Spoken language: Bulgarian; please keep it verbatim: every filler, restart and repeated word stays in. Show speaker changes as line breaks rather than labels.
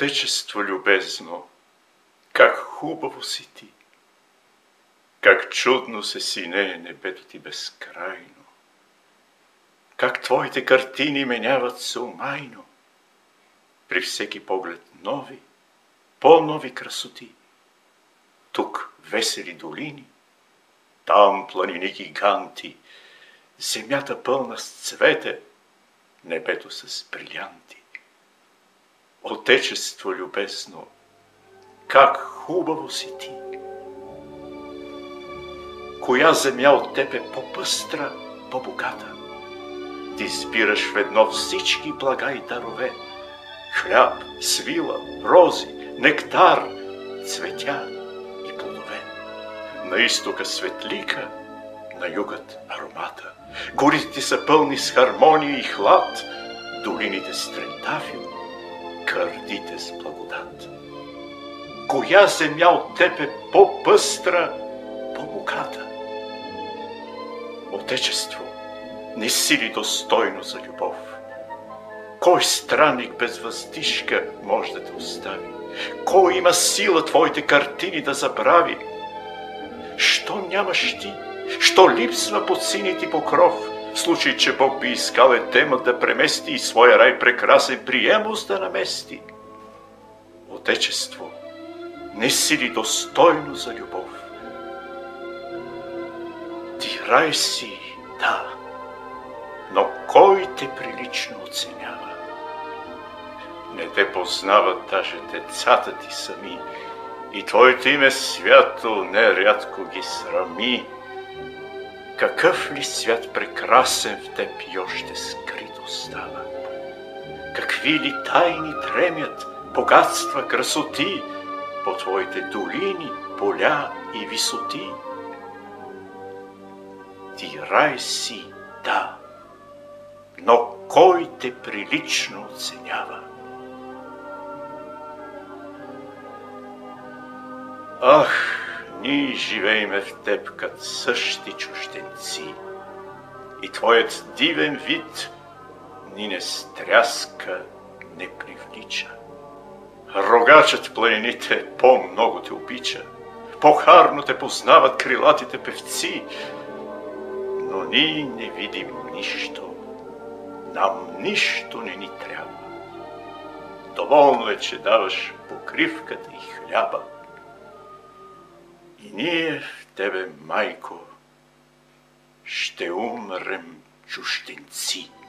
Отечество любезно, как хубаво си ти! Как чудно се синее небето ти безкрайно! Как твоите картини меняват се умайно! При всеки поглед нови, по-нови красоти. Тук весели долини, там планини гиганти, земята пълна с цвете, небето с брилянти. Отечество любезно, как хубаво си ти! Коя земя от теб е по-пъстра, по-богата? Ти сбираш в едно всички блага и дарове: хляб, свила, рози, нектар, цветя и плодове. На изтока светлика, на югът аромата. Горите са пълни с хармония и хлад, долините с трентафил, кърдите с благодат. Коя земя от теб е по-пъстра, по-богата? Отечество, не си ли достойно за любов? Кой странник без въздишка може да те остави? Кой има сила твоите картини да забрави? Що нямаш ти? Що липсва под синия ти покров? В случай, че Бог би искал Едема да премести и своя рай прекрасен приемост да намести. Отечество, не си ли достойно за любов? Ти рай си, да, но кой те прилично оценява? Не те познават даже децата ти сами, и твоето име свято нерядко ги срами. Какъв ли свят прекрасен в теб и още скрит остава? Какви ли тайни дремят, богатства, красоти по твоите долини, поля и висоти? Ти рай си, да, но кой те прилично оценява? Ах, ние живееме в теб като същи чужденци, и твоят дивен вид ни не стряска, не привлича. Рогачът в планините по-много те обича, по-харно те познават крилатите певци, но ние не видим нищо, нам нищо не ни трябва. Доволно е, че даваш покривката и хляба. И ние в тебе, майко, ще умрем чужденци.